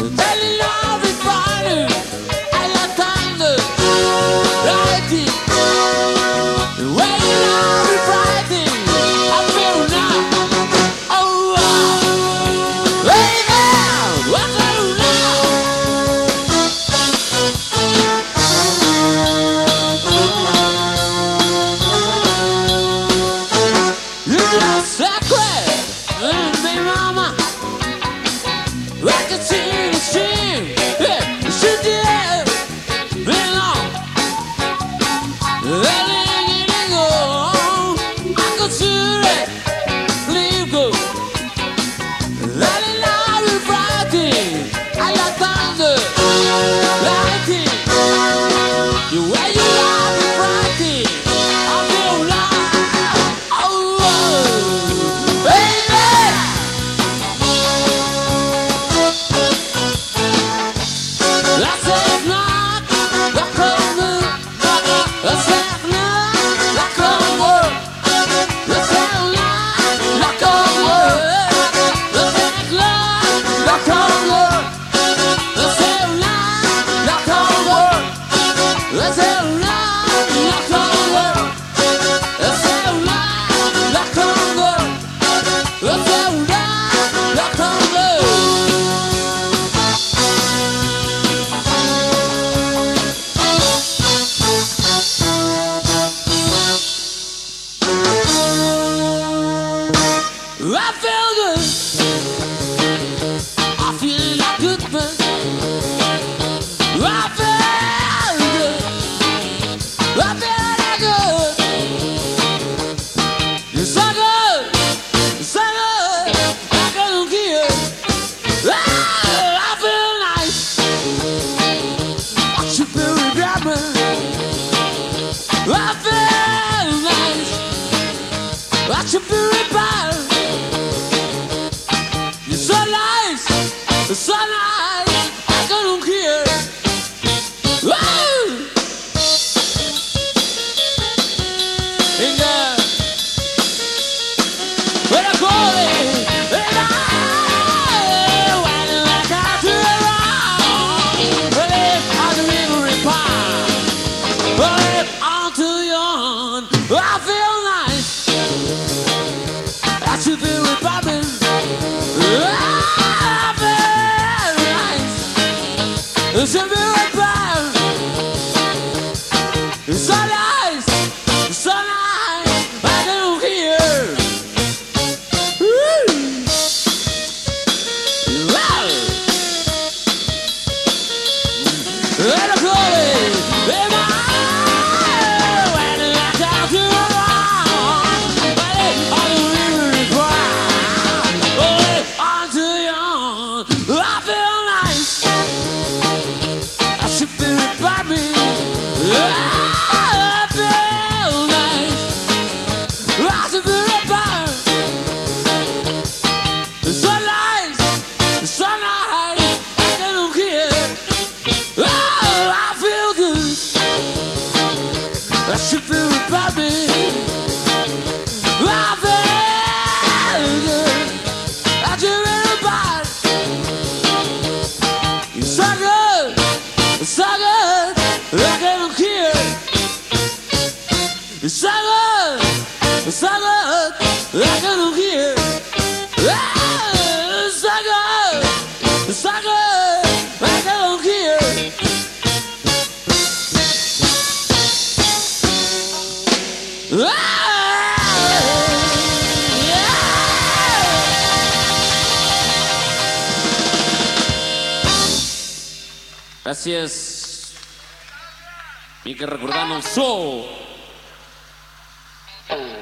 telling everybody I like thunder, lightning, waiting every Friday. I feel now, oh, baby, I feel now. You're a secret, baby mama. I can see the stream, yeah, she did, been on, letting it go. I could see it, leave go, letting out the Friday. I like thunder, lightning, the way you love the Friday. I feel like, oh, baby. Let's have not, let's come let's have not, let's come work. Let's have not, let's come work. Let's have not, let's come work. Let's have not, let's come work. Let's have not, let's come work. Let's have not, let's come work. Let's have not, let's come work. I feel good. I feel like good man. I feel good. I feel like good. It's so good. It's so good. I can't hear. I feel nice. I should be remembered. I feel nice. I should be remembered. You're so nice, so nice, I don't care. Woo! And when I call it, and when I got to around, but if I deliver it pie, but if I'm too young, I feel nice. I should be republican. I feel nice. It's a very bad. It's so nice. It's so nice. I don't hear. Woo! Wow! Let it go. When I come to around, but I don't really cry. Oh, I'm too young. I feel nice. I should be by me. I feel nice. I should be by. It's so nice. It's so nice. I don't care. Oh, I feel good. I should be by me. I feel good. I should be by. It's so good. It's so good. I don't care. It's so good. It's so good. I don't care. It's so good. It's so good. I don't care. Gracias. Hay que recordar un show.